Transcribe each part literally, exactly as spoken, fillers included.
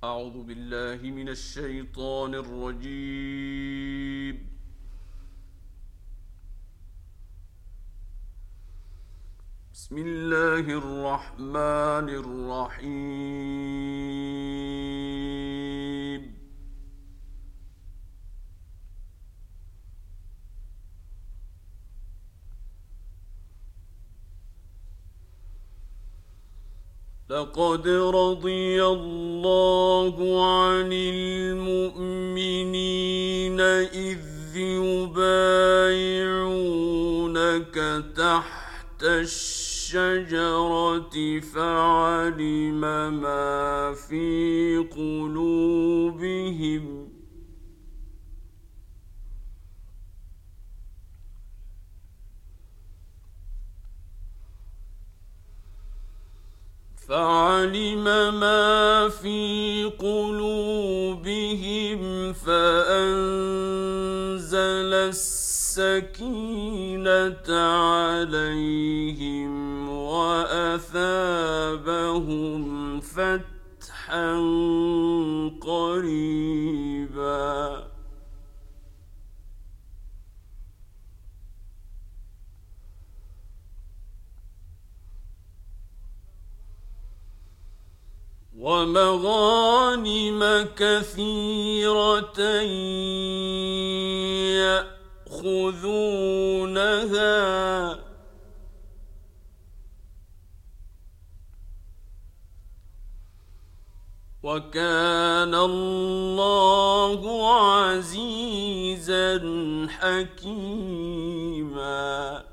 أعوذ بالله من الشيطان الرجيم. بسم الله الرحمن الرحيم. لقد رضي الله عن المؤمنين إذ يبايعونك تحت الشجرة فعلم ما في قلوبهم فعلم ما في قلوبهم فأنزل السكينة عليهم وأثابهم فتحا قريبا. ومغانم كثيرة يأخذونها وكان الله عزيزا حكيما.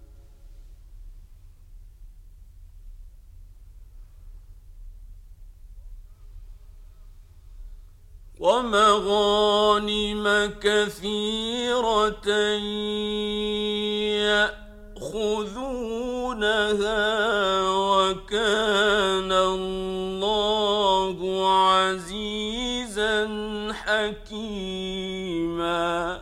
ومغانم كثيرة يأخذونها وكان الله عزيزا حكيما.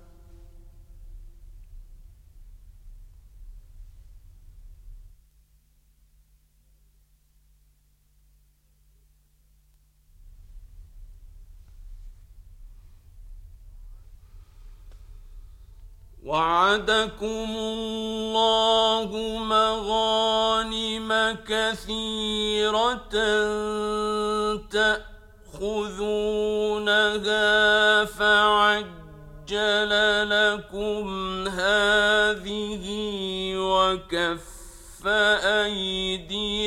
وعدكم الله مغانم كثيرة تأخذونها فعجل لكم هذه وكف أيدي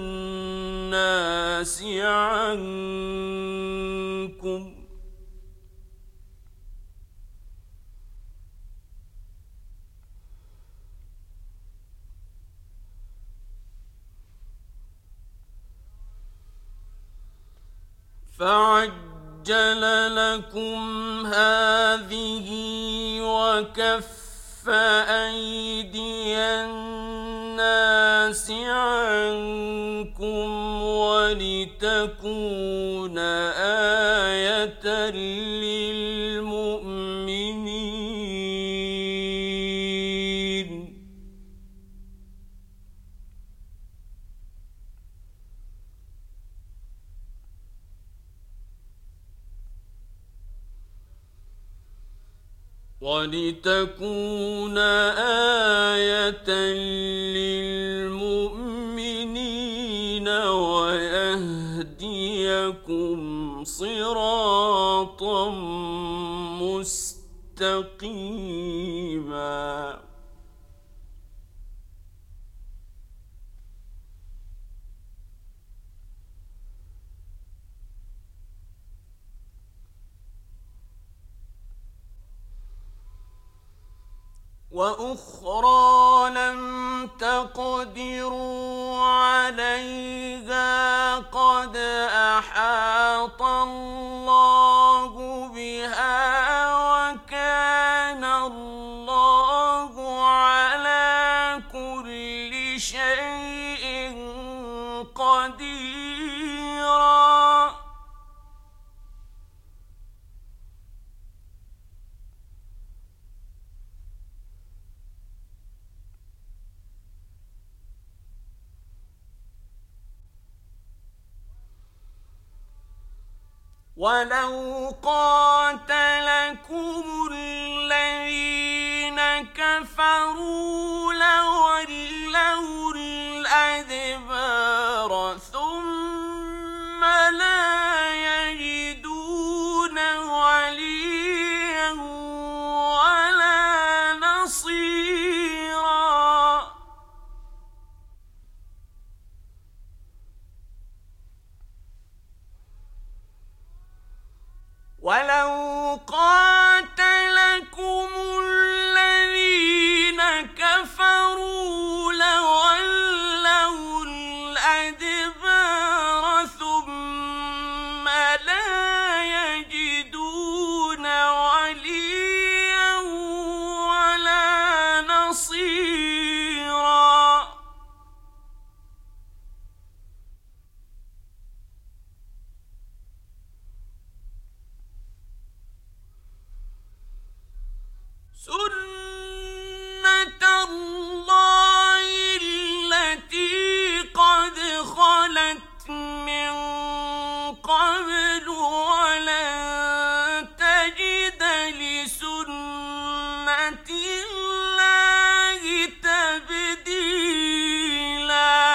الناس عنكم فعجل لكم هذه وكف أيدي الناس عنكم ولتكون آية للمؤمنين. ولتكون آية للمؤمنين ويهديكم صراطا مستقيما. وأخرى لم تقدروا عليها قد أحاط الله بها وكان الله على كل شيء قديرا. وَلَوْ قَاتَلَكُمُ الَّذِينَ كَفَرُوا لَوَلَّوُا الْأَدْبَارَ ثُمَّ لَا يَجِدُونَ وَلِيًّا وَلَا نَصِيرًا. وَلَوْ قَاتَلَكُمُ الَّذِينَ كَفَرُوا لَوَلَّوُا الْأَدْبَارَ ثُمَّ لَا يَجِدُونَ وَلِيًّا وَلَا نَصِيرًا. سُنَّةَ اللَّهِ الَّتِي قَدْ خَلَتْ مِن قَبْلُ وَلَن تَجِدَ لِسُنَّةِ اللَّهِ تَبْدِيلًا.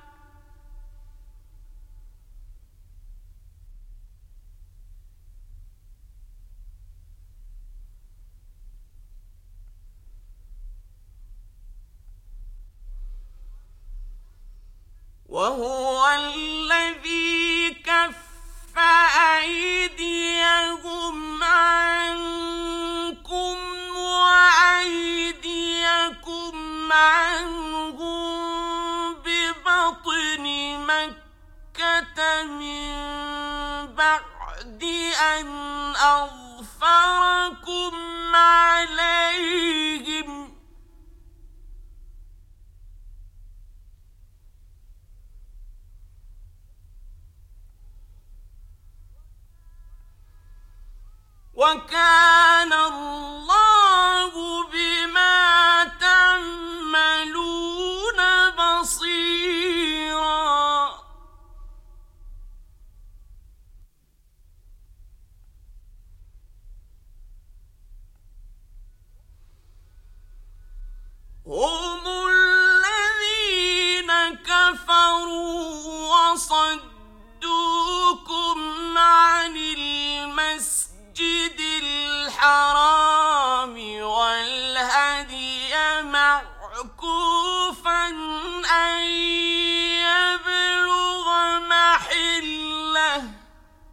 وَهُوَ الَّذِي كَفَّ أَيْدِيَهُمْ عَنكُمْ وَأَيْدِيَكُمْ عَنْهُم بِبَطْنِ مَكَّةَ مِن بَعْدِ أَنْ أَظْفَرَكُمْ عَلَيْهِمْ. وَكَانَ اللَّهُ بِمَا تَعْمَلُونَ بَصِيرًا. هُمُ الَّذِينَ كَفَرُوا وَصَدُّوكُمْ عَنِ الْمَسْجِدِ الْحَرَامِ وَالْهَدْيَ مَعْكُوفًا أَن يَبْلُغَ مَحِلَّهُ ۚ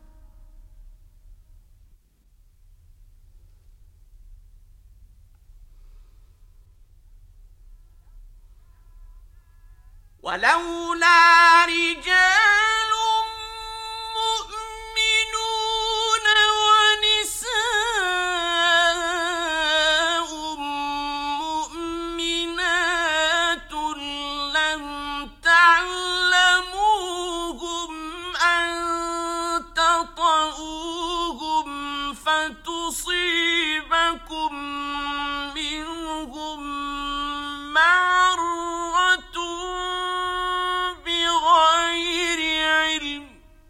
وَلَوْلَا رِجَالٌ مُّؤْمِنُونَ وَنِسَاءٌ مُّؤْمِنَاتٌ لَّمْ تَعْلَمُوهُمْ أَن تَطَئُوهُمْ فَتُصِيبَكُم مِّنْهُم مَّعَرَّةٌ بِغَيْرِ عِلْمٍ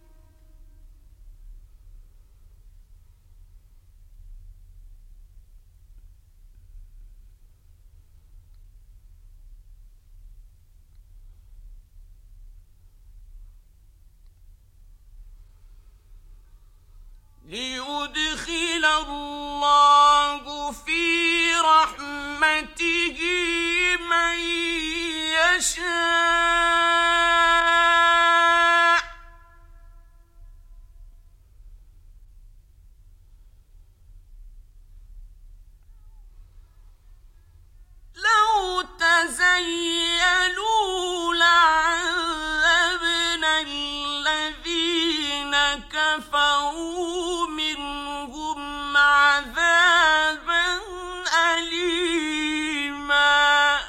لِيُدْخِلَ اللَّهُ فِي رَحْمَتِهِ مَن يَشَاءُ ۚ لَوْ تَزَيَّلُوا لَعَذَّبْنَا الَّذِينَ كَفَرُوا مِنْهُمْ عَذَابًا أَلِيمًا.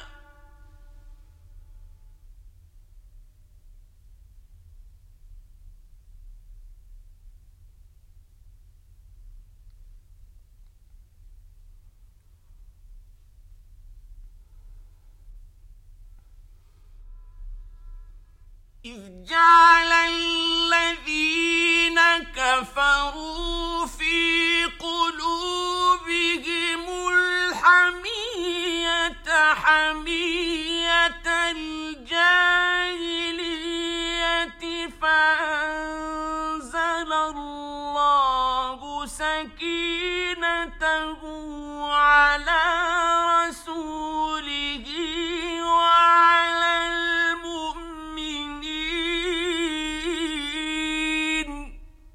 إِذْ جَعَلَ الَّذِينَ كَفَرُوا ونذروا في قلوبهم الحمية حمية الجاهلية فأنزل الله سكينته على رسوله وعلى المؤمنين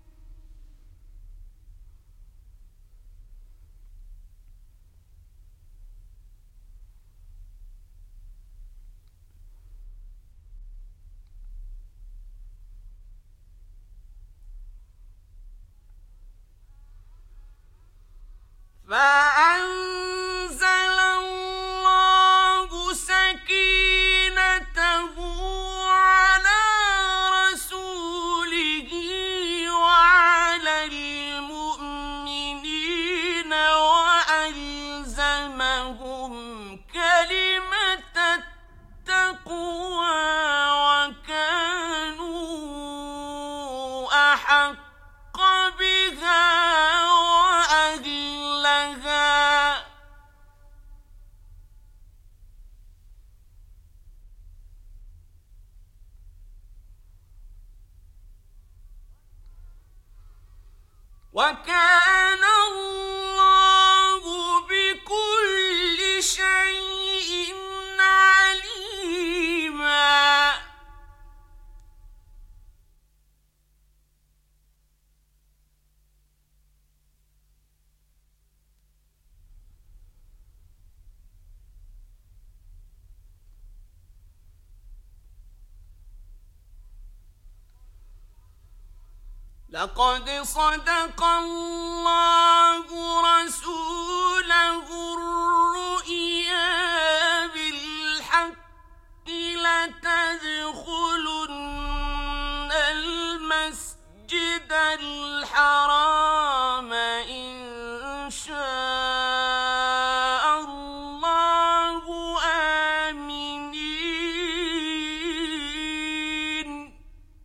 فأنزل الله سكينته على رسوله وعلى المؤمنين وألزمهم كلمة التقوى وكانوا أحق بها وأهلها وكان الله بكل شيء عليما لقد صدق الله رسوله الرؤيا بالحق لتدخلن المسجد الحرام إن شاء الله آمنين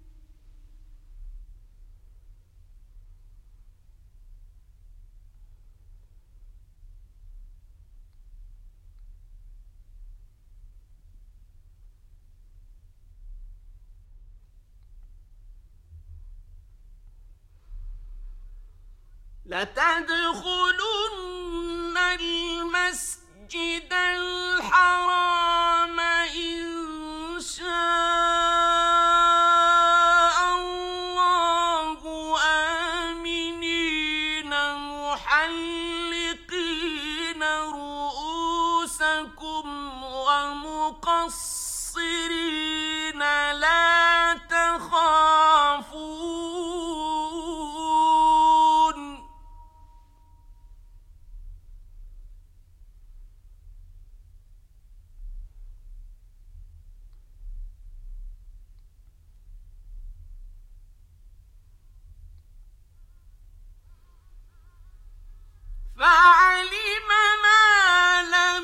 لتدخلن المسجد الحرام إن شاء الله آمنين محلقين رؤوسكم ومقصرين لا تخافون فعلم ما لم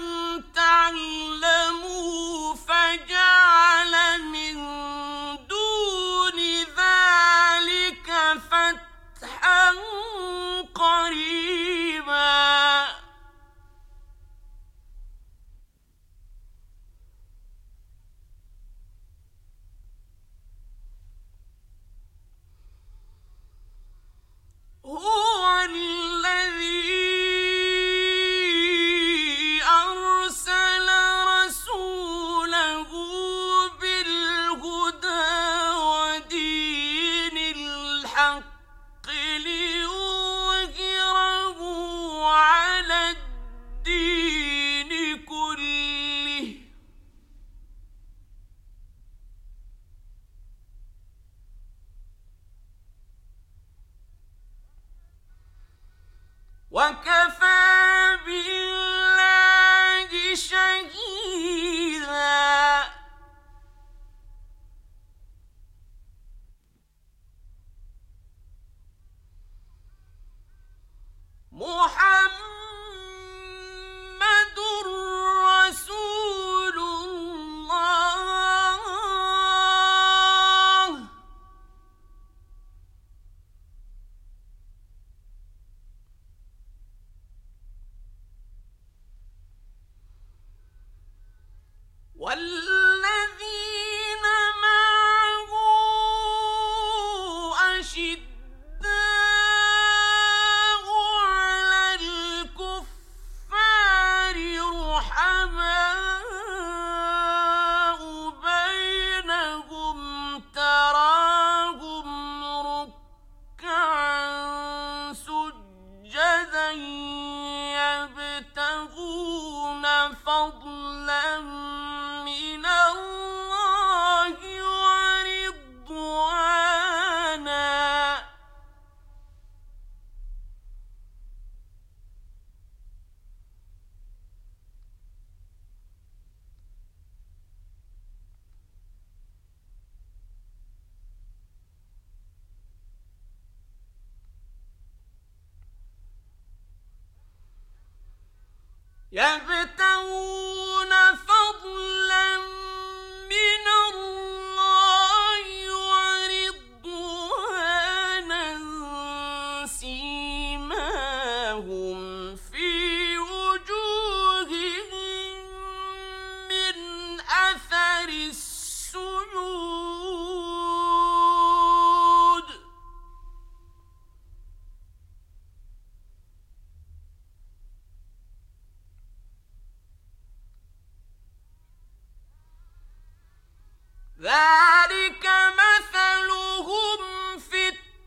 تعلموا فجعل من دون ذلك فتحا قريبا هو الذي أرسل رسوله بالهدى ودين الحق ليظهره على الدين كله وكفى بالله شهيدا محمد رسول الله يبتغون فضلا من الله ورضوانا سيماهم في وجوههم من أثر السجود ذلك مثلهم في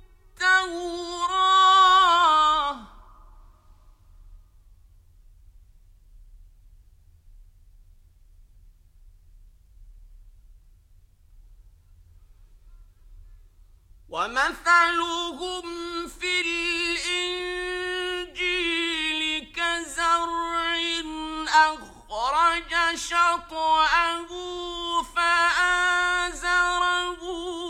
التوراة ومثلهم في الإنجيل كزرع أخرج شطأه فآزره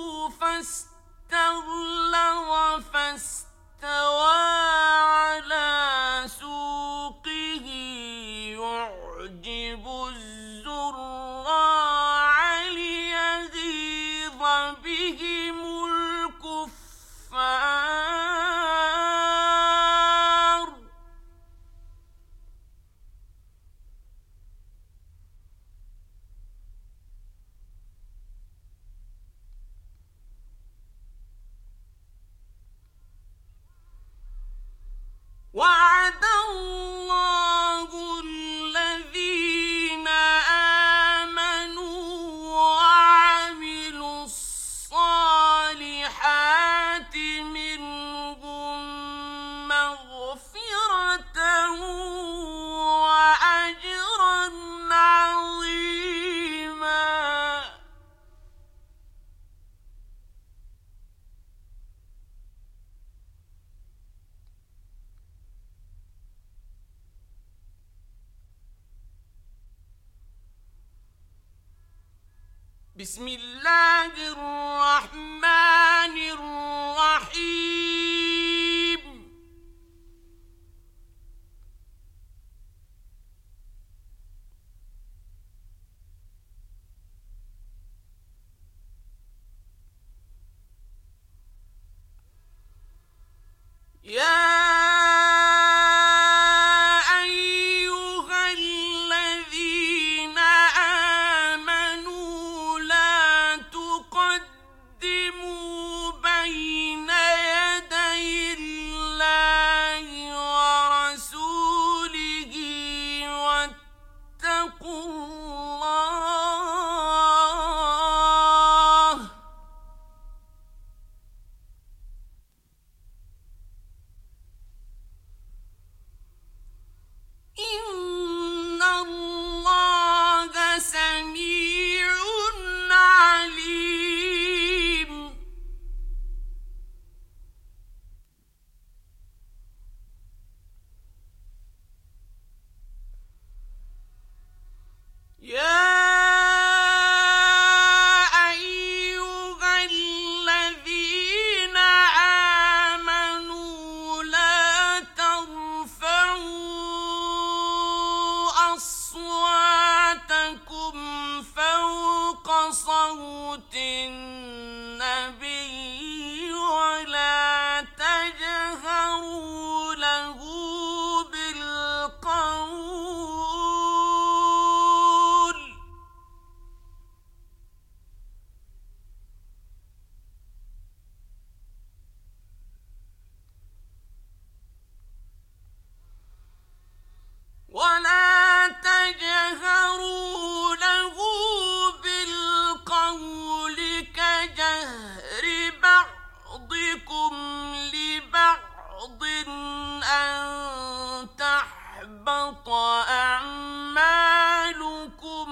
فاستغلظ فاستوى على سوقه يعجب الزراع ليغيظ بهم الكفار وعد الله الذين آمنوا وعملوا الصالحات منهم مغفرة وأجرا عظيما بسم الله الرحمن الرحيم يا إن الله سميع عليم يا أيها الذين آمنوا لا ترفعوا أصواتكم فوق صوت النبي ولا تجهروا له بالقول ولا تجهروا له بالقول كجهر بعضكم لبعض أن تحبط أعمالكم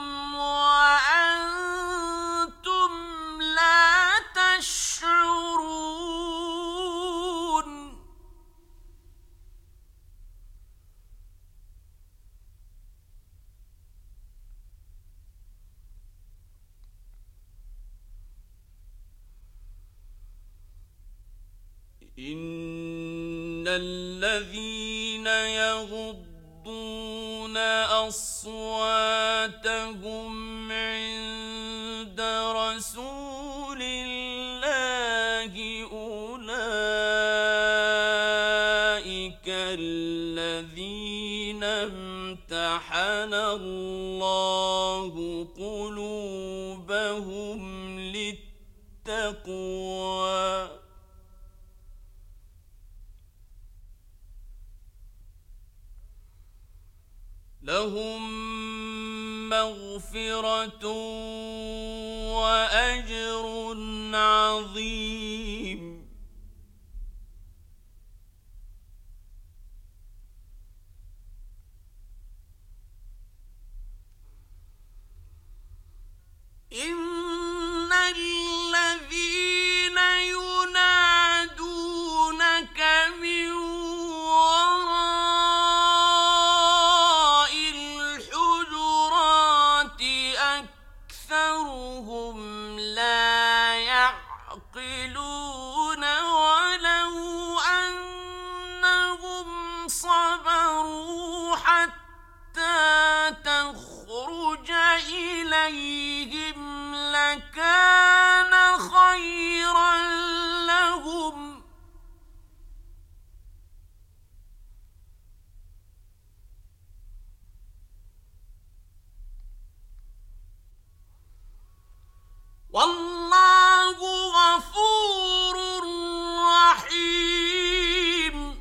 وأنتم لا تشعرون إن الذين يغضون أصواتهم عند رسول الله أولئك الذين امتحن الله قلوبهم للتقوى لهم مغفرة وأجر عظيم. إن الذين ينادونك من وراء الحجرات أكثرهم لا يعقلون ولو أنهم صبروا حتى تخرج إليهم لكان خيرا لهم والله غفور رحيم.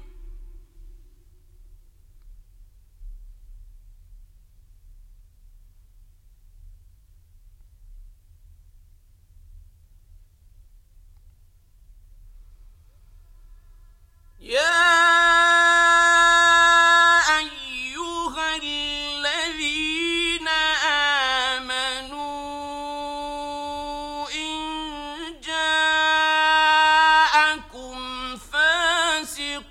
يا أيها الذين آمنوا إن جاءكم فاسق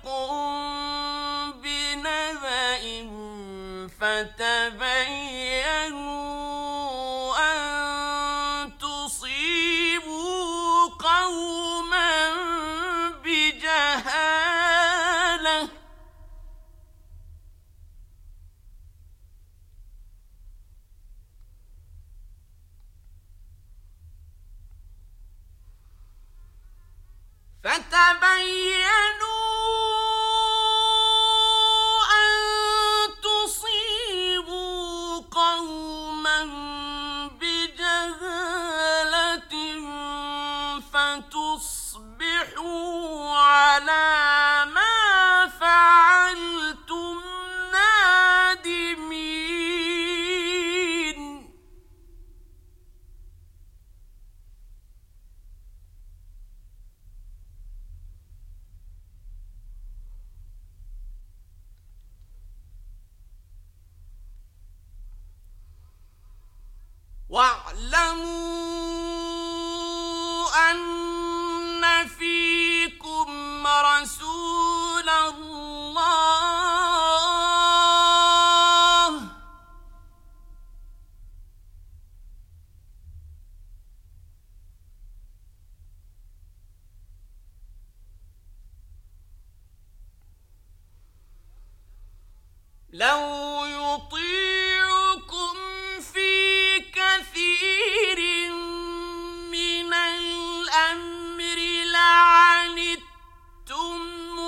بنبأ فتبينوا أن تصيبوا قوما بجهالة فتبينوا أن تصيبوا قوما بجهالة فتصبحوا على ما فعلتم نادمين. واعلموا أن فيكم رسول الله لو يطيعكم في كثير من الأمر لعنتم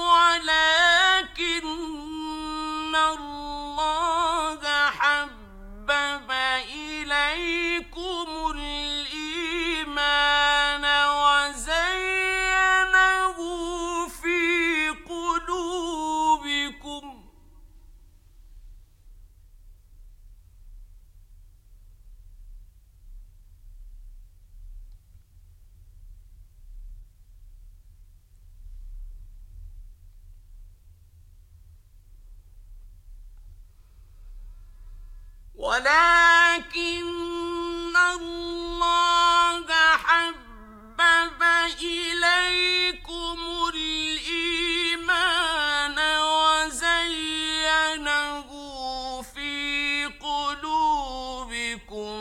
ولكن الله حبب إليكم الإيمان وزينه في قلوبكم ولكن الله حبب إليكم الإيمان وزينه في قلوبكم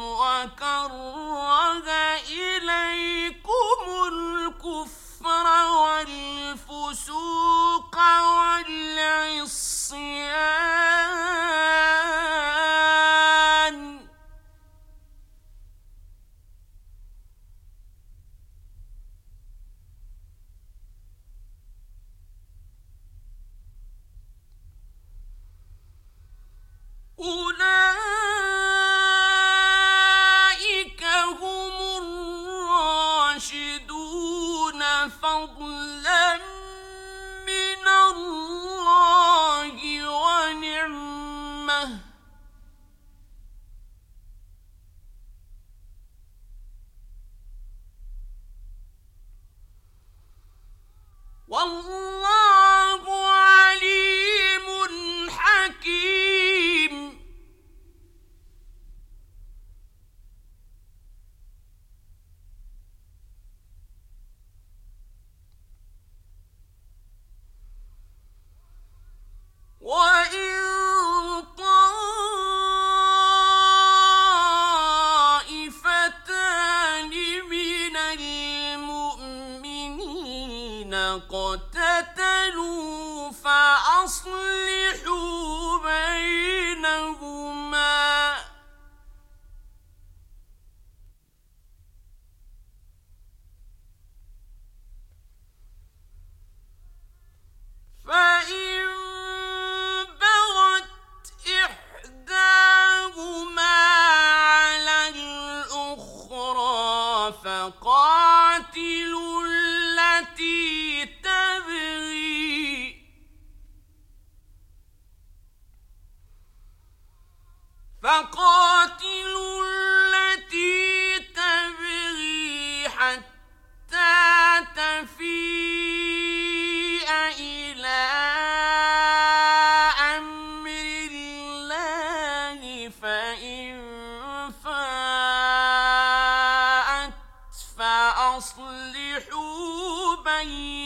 وكره إليكم الكفر والفسوق والعصيان فضلا من الله ونعمة والله عليم حكيم. وإن طائفتان من المؤمنين اقتتلوا فأصلحوا بينهما فإن بغت إحداهما على الأخرى فقاتلوا التي تبغي فقاتلوا التي تبغي حتى تفيء إلى أمر الله فإن فاءت فأصلحوا بينهما